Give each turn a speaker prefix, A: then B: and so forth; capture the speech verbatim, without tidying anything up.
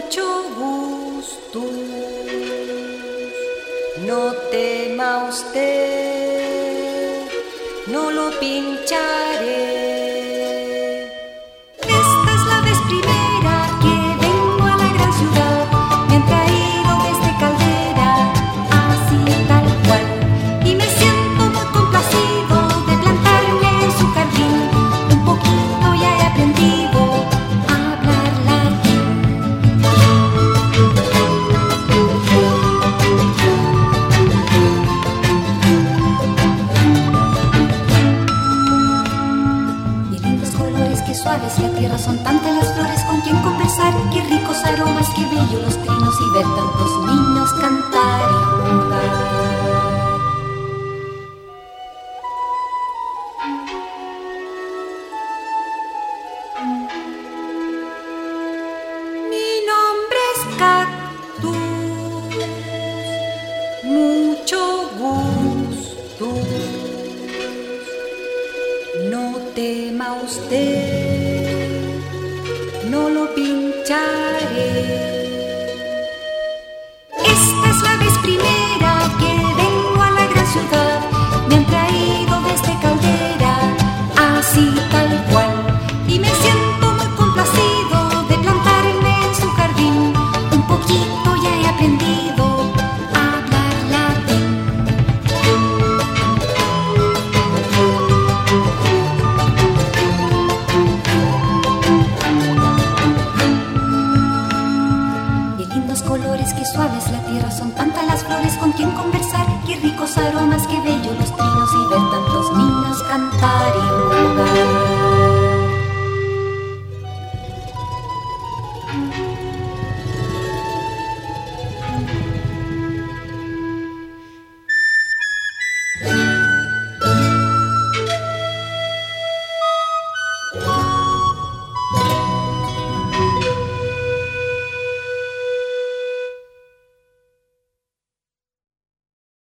A: mucho gusto. No tema usted, no lo pincharé. Esta es la vez primera que vengo a la gran ciudad. Me han traído desde Caldera, así tal cual. Y me siento muy complacido de plantarme en su jardín. Un poquito ya he aprendido a hablar latín. Y lindos colores, qué suaves la tierra, son tantas las flores con quien conversar. Qué ricos aromas, qué bellos los trinos y ver tantos niños cantar y jugar. Mi nombre es Cactus, mucho gusto. No tema usted, no lo pincharé. Esta es la vez primera que vengo a la gran ciudad. Me han traído desde Caldera, así tal cual. Y me siento muy complacido de plantarme en su jardín. Un poquito ya he aprendido a hablar latín. Qué lindos colores, qué suaves la tierra, son tantas las flores con quien conversar. Qué ricos aromas, qué bellos los trinos y ver tantos niños cantar y jugar.